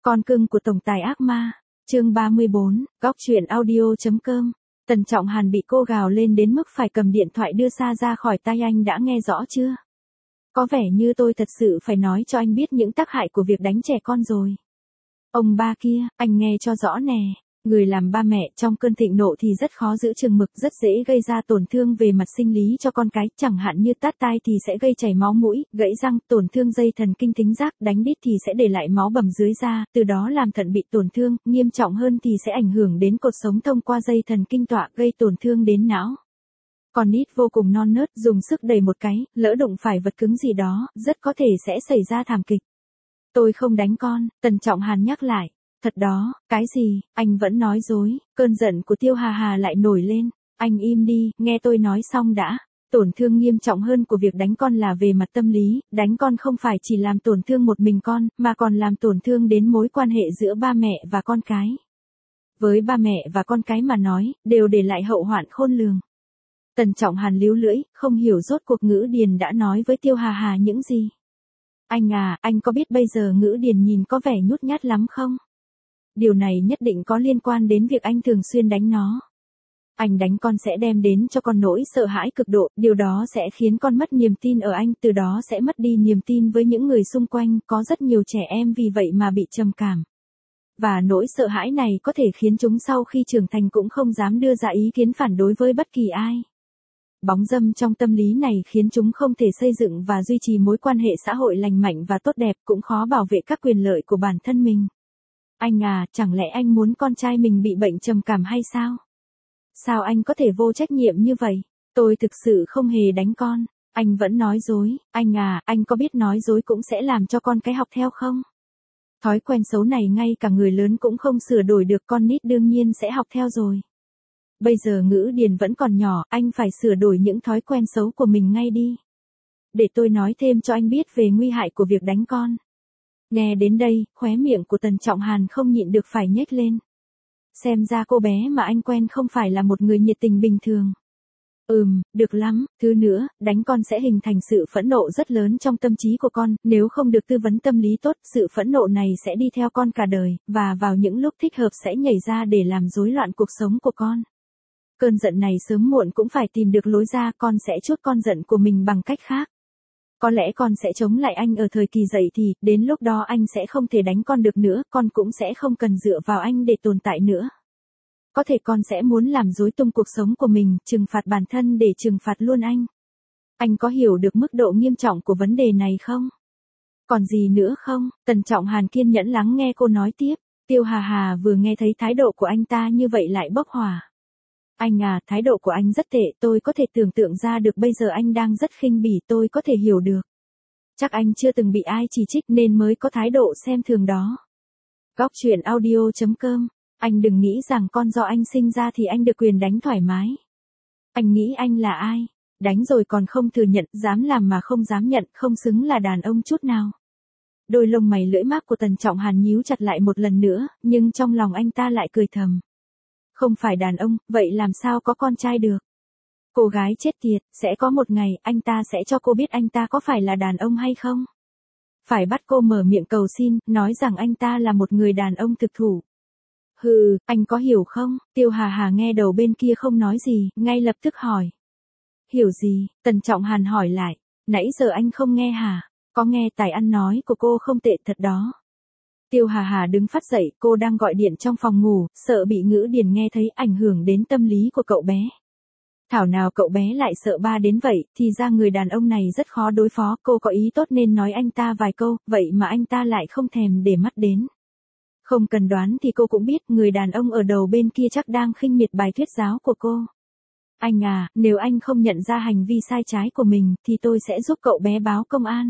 Con cưng của tổng tài ác ma, chương 34, góc truyện audio.com. Tần Trọng Hàn bị cô gào lên đến mức phải cầm điện thoại đưa xa ra khỏi tai. Anh đã nghe rõ chưa? Có vẻ như tôi thật sự phải nói cho anh biết những tác hại của việc đánh trẻ con rồi. Ông ba kia, anh nghe cho rõ nè. Người làm ba mẹ trong cơn thịnh nộ thì rất khó giữ chừng mực, rất dễ gây ra tổn thương về mặt sinh lý cho con cái, chẳng hạn như tát tai thì sẽ gây chảy máu mũi, gãy răng, tổn thương dây thần kinh thính giác, đánh đít thì sẽ để lại máu bầm dưới da, từ đó làm thận bị tổn thương, nghiêm trọng hơn thì sẽ ảnh hưởng đến cột sống thông qua dây thần kinh tọa, gây tổn thương đến não. Con nít vô cùng non nớt, dùng sức đẩy một cái, lỡ đụng phải vật cứng gì đó, rất có thể sẽ xảy ra thảm kịch. Tôi không đánh con, Tần Trọng Hàn nhắc lại. Thật đó, cái gì, anh vẫn nói dối. Cơn giận của Tiêu Hà Hà lại nổi lên. Anh im đi, nghe tôi nói xong đã. Tổn thương nghiêm trọng hơn của việc đánh con là về mặt tâm lý, đánh con không phải chỉ làm tổn thương một mình con, mà còn làm tổn thương đến mối quan hệ giữa ba mẹ và con cái. Với ba mẹ và con cái mà nói, đều để lại hậu hoạn khôn lường. Tần Trọng Hàn líu lưỡi, không hiểu rốt cuộc Ngữ Điền đã nói với Tiêu Hà Hà những gì. Anh à, anh có biết bây giờ Ngữ Điền nhìn có vẻ nhút nhát lắm không? Điều này nhất định có liên quan đến việc anh thường xuyên đánh nó. Anh đánh con sẽ đem đến cho con nỗi sợ hãi cực độ, điều đó sẽ khiến con mất niềm tin ở anh, từ đó sẽ mất đi niềm tin với những người xung quanh, có rất nhiều trẻ em vì vậy mà bị trầm cảm. Và nỗi sợ hãi này có thể khiến chúng sau khi trưởng thành cũng không dám đưa ra ý kiến phản đối với bất kỳ ai. Bóng dâm trong tâm lý này khiến chúng không thể xây dựng và duy trì mối quan hệ xã hội lành mạnh và tốt đẹp, cũng khó bảo vệ các quyền lợi của bản thân mình. Anh à, chẳng lẽ anh muốn con trai mình bị bệnh trầm cảm hay sao? Sao anh có thể vô trách nhiệm như vậy? Tôi thực sự không hề đánh con. Anh vẫn nói dối. Anh à, anh có biết nói dối cũng sẽ làm cho con cái học theo không? Thói quen xấu này ngay cả người lớn cũng không sửa đổi được, con nít đương nhiên sẽ học theo rồi. Bây giờ Ngữ Điền vẫn còn nhỏ, anh phải sửa đổi những thói quen xấu của mình ngay đi. Để tôi nói thêm cho anh biết về nguy hại của việc đánh con. Nghe đến đây, khóe miệng của Tần Trọng Hàn không nhịn được phải nhếch lên. Xem ra cô bé mà anh quen không phải là một người nhiệt tình bình thường. Được lắm, thứ nữa, đánh con sẽ hình thành sự phẫn nộ rất lớn trong tâm trí của con, nếu không được tư vấn tâm lý tốt, sự phẫn nộ này sẽ đi theo con cả đời, và vào những lúc thích hợp sẽ nhảy ra để làm rối loạn cuộc sống của con. Cơn giận này sớm muộn cũng phải tìm được lối ra, con sẽ trút con giận của mình bằng cách khác. Có lẽ con sẽ chống lại anh ở thời kỳ dậy thì, đến lúc đó anh sẽ không thể đánh con được nữa, con cũng sẽ không cần dựa vào anh để tồn tại nữa. Có thể con sẽ muốn làm rối tung cuộc sống của mình, trừng phạt bản thân để trừng phạt luôn anh. Anh có hiểu được mức độ nghiêm trọng của vấn đề này không? Còn gì nữa không? Tần Trọng Hàn kiên nhẫn lắng nghe cô nói tiếp. Tiêu Hà Hà vừa nghe thấy thái độ của anh ta như vậy lại bốc hỏa. Anh à, thái độ của anh rất tệ, tôi có thể tưởng tượng ra được bây giờ anh đang rất khinh bỉ, tôi có thể hiểu được. Chắc anh chưa từng bị ai chỉ trích nên mới có thái độ xem thường đó. Góc truyện audio.com. Anh đừng nghĩ rằng con do anh sinh ra thì anh được quyền đánh thoải mái. Anh nghĩ anh là ai? Đánh rồi còn không thừa nhận, dám làm mà không dám nhận, không xứng là đàn ông chút nào. Đôi lông mày lưỡi mác của Tần Trọng Hàn nhíu chặt lại một lần nữa, nhưng trong lòng anh ta lại cười thầm. Không phải đàn ông, vậy làm sao có con trai được? Cô gái chết tiệt, sẽ có một ngày, anh ta sẽ cho cô biết anh ta có phải là đàn ông hay không? Phải bắt cô mở miệng cầu xin, nói rằng anh ta là một người đàn ông thực thụ. Hừ, anh có hiểu không? Tiêu Hà Hà nghe đầu bên kia không nói gì, ngay lập tức hỏi. Hiểu gì? Tần Trọng Hàn hỏi lại. Nãy giờ anh không nghe hả? Có nghe, tài ăn nói của cô không tệ thật đó. Tiêu Hà Hà đứng phát dậy, cô đang gọi điện trong phòng ngủ, sợ bị Ngữ Điền nghe thấy ảnh hưởng đến tâm lý của cậu bé. Thảo nào cậu bé lại sợ ba đến vậy, thì ra người đàn ông này rất khó đối phó, cô có ý tốt nên nói anh ta vài câu, vậy mà anh ta lại không thèm để mắt đến. Không cần đoán thì cô cũng biết người đàn ông ở đầu bên kia chắc đang khinh miệt bài thuyết giáo của cô. Anh à, nếu anh không nhận ra hành vi sai trái của mình, thì tôi sẽ giúp cậu bé báo công an.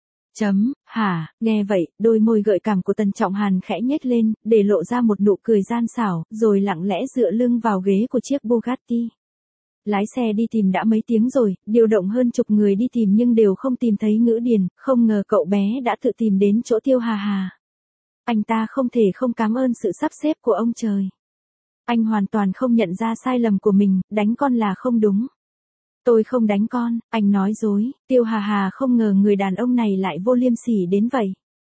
Nghe vậy, đôi môi gợi cảm của Tần Trọng Hàn khẽ nhếch lên, để lộ ra một nụ cười gian xảo, rồi lặng lẽ dựa lưng vào ghế của chiếc Bugatti. Lái xe đi tìm đã mấy tiếng rồi, điều động hơn chục người đi tìm nhưng đều không tìm thấy Ngữ Điền, không ngờ cậu bé đã tự tìm đến chỗ Tiêu Hà Hà. Anh ta không thể không cảm ơn sự sắp xếp của ông trời. Anh hoàn toàn không nhận ra sai lầm của mình, đánh con là không đúng. Tôi không đánh con, anh nói dối. Tiêu Hà Hà không ngờ người đàn ông này lại vô liêm sỉ đến vậy.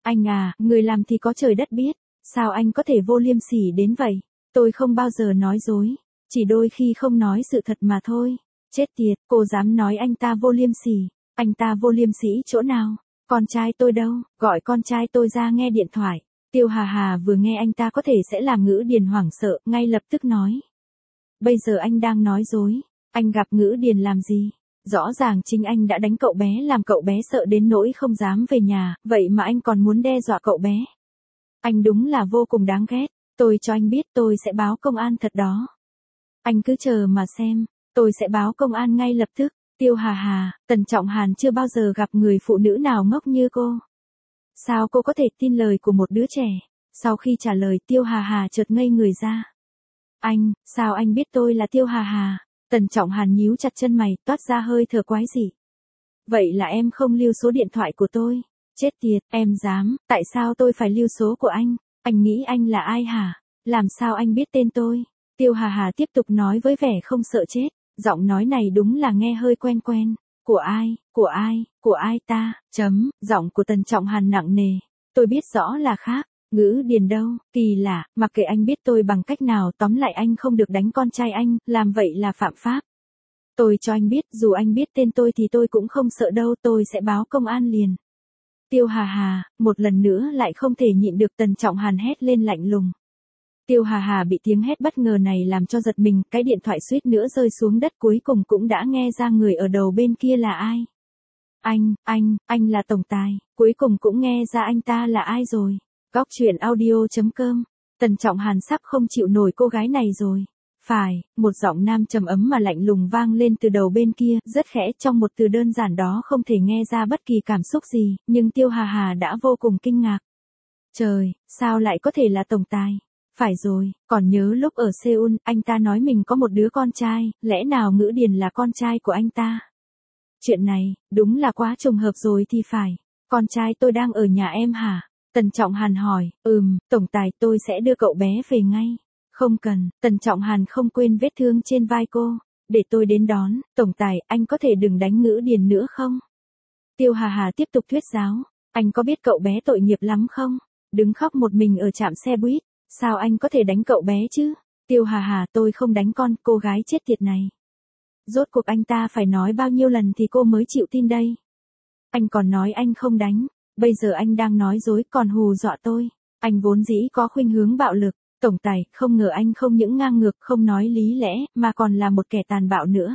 Anh à, người làm thì có trời đất biết. Sao anh có thể vô liêm sỉ đến vậy? Tôi không bao giờ nói dối. Chỉ đôi khi không nói sự thật mà thôi. Chết tiệt, cô dám nói anh ta vô liêm sỉ. Anh ta vô liêm sỉ chỗ nào? Con trai tôi đâu? Gọi con trai tôi ra nghe điện thoại. Tiêu Hà Hà vừa nghe anh ta có thể sẽ làm Ngữ Điền hoảng sợ, ngay lập tức nói. Bây giờ anh đang nói dối. Anh gặp Ngữ Điền làm gì? Rõ ràng chính anh đã đánh cậu bé làm cậu bé sợ đến nỗi không dám về nhà, vậy mà anh còn muốn đe dọa cậu bé. Anh đúng là vô cùng đáng ghét. Tôi cho anh biết tôi sẽ báo công an thật đó. Anh cứ chờ mà xem, tôi sẽ báo công an ngay lập tức. Tiêu Hà Hà, Tần Trọng Hàn chưa bao giờ gặp người phụ nữ nào ngốc như cô. Sao cô có thể tin lời của một đứa trẻ? Sau khi trả lời Tiêu Hà Hà chợt ngây người ra. Anh, sao anh biết tôi là Tiêu Hà Hà? Tần Trọng Hàn nhíu chặt chân mày, toát ra hơi thở quái dị. Vậy là em không lưu số điện thoại của tôi. Chết tiệt, em dám, tại sao tôi phải lưu số của anh? Anh nghĩ anh là ai hả? Làm sao anh biết tên tôi? Tiêu Hà Hà tiếp tục nói với vẻ không sợ chết. Giọng nói này đúng là nghe hơi quen quen. Của ai, của ai, của ai ta, giọng của Tần Trọng Hàn nặng nề. Tôi biết rõ là khác. Ngữ Điền đâu, kỳ lạ, mặc kệ anh biết tôi bằng cách nào, tóm lại anh không được đánh con trai anh, làm vậy là phạm pháp. Tôi cho anh biết, dù anh biết tên tôi thì tôi cũng không sợ đâu, tôi sẽ báo công an liền. Tiêu Hà Hà, một lần nữa lại không thể nhịn được, Tần Trọng Hàn hét lên lạnh lùng. Tiêu Hà Hà bị tiếng hét bất ngờ này làm cho giật mình, cái điện thoại suýt nữa rơi xuống đất, cuối cùng cũng đã nghe ra người ở đầu bên kia là ai. Anh là tổng tài, cuối cùng cũng nghe ra anh ta là ai rồi. Góc truyện audio.com. Tần Trọng Hàn sắp không chịu nổi cô gái này rồi. Phải, một giọng nam trầm ấm mà lạnh lùng vang lên từ đầu bên kia, rất khẽ, trong một từ đơn giản đó không thể nghe ra bất kỳ cảm xúc gì, nhưng Tiêu Hà Hà đã vô cùng kinh ngạc. Trời, sao lại có thể là tổng tài? Phải rồi, còn nhớ lúc ở Seoul, anh ta nói mình có một đứa con trai, lẽ nào Ngữ Điền là con trai của anh ta? Chuyện này, đúng là quá trùng hợp rồi thì phải. Con trai tôi đang ở nhà em hả? Tần Trọng Hàn hỏi, tổng tài, tôi sẽ đưa cậu bé về ngay. Không cần, Tần Trọng Hàn không quên vết thương trên vai cô. Để tôi đến đón, tổng tài, anh có thể đừng đánh Ngữ Điền nữa không? Tiêu Hà Hà tiếp tục thuyết giáo, anh có biết cậu bé tội nghiệp lắm không? Đứng khóc một mình ở trạm xe buýt, sao anh có thể đánh cậu bé chứ? Tiêu Hà Hà, tôi không đánh con, cô gái chết tiệt này. Rốt cuộc anh ta phải nói bao nhiêu lần thì cô mới chịu tin đây? Anh còn nói anh không đánh. Bây giờ anh đang nói dối còn hù dọa tôi. Anh vốn dĩ có khuynh hướng bạo lực. Tổng tài, không ngờ anh không những ngang ngược không nói lý lẽ, mà còn là một kẻ tàn bạo nữa.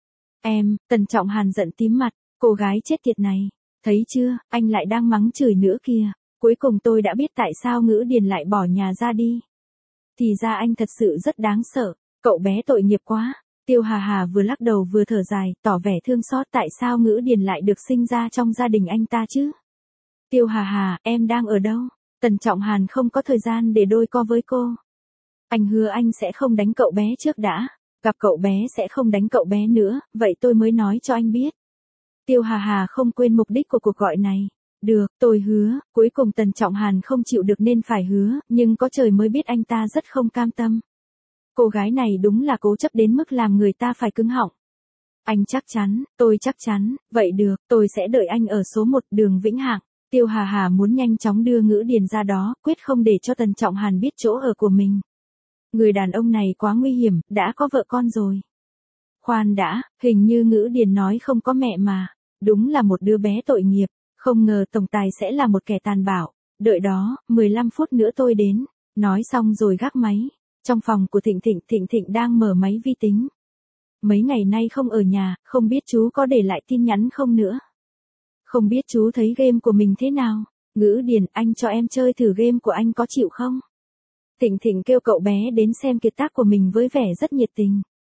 Tần Trọng Hàn giận tím mặt. Cô gái chết tiệt này. Thấy chưa, anh lại đang mắng chửi nữa kìa. Cuối cùng tôi đã biết tại sao Ngữ Điền lại bỏ nhà ra đi. Thì ra anh thật sự rất đáng sợ. Cậu bé tội nghiệp quá. Tiêu Hà Hà vừa lắc đầu vừa thở dài, tỏ vẻ thương xót, tại sao Ngữ Điền lại được sinh ra trong gia đình anh ta chứ? Tiêu Hà Hà, em đang ở đâu? Tần Trọng Hàn không có thời gian để đôi co với cô. Anh hứa anh sẽ không đánh cậu bé trước đã. Gặp cậu bé sẽ không đánh cậu bé nữa, vậy tôi mới nói cho anh biết. Tiêu Hà Hà không quên mục đích của cuộc gọi này. Được, tôi hứa. Cuối cùng Tần Trọng Hàn không chịu được nên phải hứa, nhưng có trời mới biết anh ta rất không cam tâm. Cô gái này đúng là cố chấp đến mức làm người ta phải cứng họng. Anh chắc chắn, tôi chắc chắn, vậy được, tôi sẽ đợi anh ở số 1 đường Vĩnh Hạng. Tiêu Hà Hà muốn nhanh chóng đưa Ngữ Điền ra đó, quyết không để cho Tần Trọng Hàn biết chỗ ở của mình. Người đàn ông này quá nguy hiểm, đã có vợ con rồi. Khoan đã, hình như Ngữ Điền nói không có mẹ mà. Đúng là một đứa bé tội nghiệp, không ngờ tổng tài sẽ là một kẻ tàn bạo. Đợi đó, 15 phút nữa tôi đến. Nói xong rồi gác máy. Trong phòng của Thịnh Thịnh đang mở máy vi tính. Mấy ngày nay không ở nhà, không biết chú có để lại tin nhắn không nữa. Không biết chú thấy game của mình thế nào? Ngữ Điền, anh cho em chơi thử game của anh có chịu không? Thịnh kêu cậu bé đến xem kiệt tác của mình với vẻ rất nhiệt tình.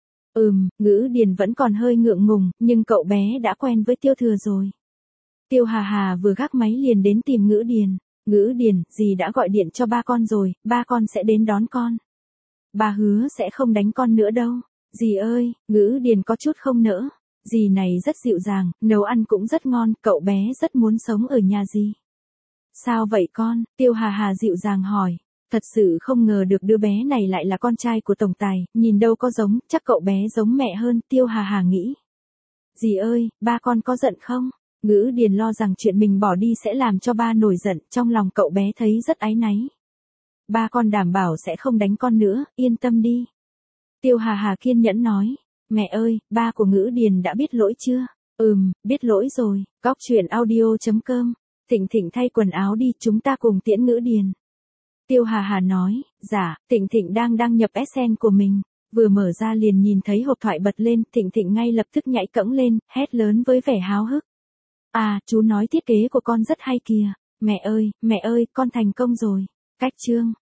Ngữ Điền vẫn còn hơi ngượng ngùng, nhưng cậu bé đã quen với Tiêu Thừa rồi. Tiêu Hà Hà vừa gác máy liền đến tìm Ngữ Điền. Ngữ Điền, dì đã gọi điện cho ba con rồi, ba con sẽ đến đón con. Ba hứa sẽ không đánh con nữa đâu. Dì ơi, Ngữ Điền có chút không nỡ. Dì này rất dịu dàng, nấu ăn cũng rất ngon, cậu bé rất muốn sống ở nhà dì. Sao vậy con? Tiêu Hà Hà dịu dàng hỏi. Thật sự không ngờ được đứa bé này lại là con trai của tổng tài, nhìn đâu có giống, chắc cậu bé giống mẹ hơn, Tiêu Hà Hà nghĩ. Dì ơi, ba con có giận không? Ngữ Điền lo rằng chuyện mình bỏ đi sẽ làm cho ba nổi giận, trong lòng cậu bé thấy rất áy náy. Ba con đảm bảo sẽ không đánh con nữa, yên tâm đi. Tiêu Hà Hà kiên nhẫn nói. Mẹ ơi, ba của Ngữ Điền đã biết lỗi chưa? Biết lỗi rồi. Cóc truyện audio.com. Thịnh Thịnh thay quần áo đi, chúng ta cùng tiễn Ngữ Điền. Tiêu Hà Hà nói. Dạ, Thịnh Thịnh đang đăng nhập SN của mình. Vừa mở ra liền nhìn thấy hộp thoại bật lên, Thịnh Thịnh ngay lập tức nhảy cẫng lên, hét lớn với vẻ háo hức. À, chú nói thiết kế của con rất hay kìa. Mẹ ơi, con thành công rồi. Cách chương.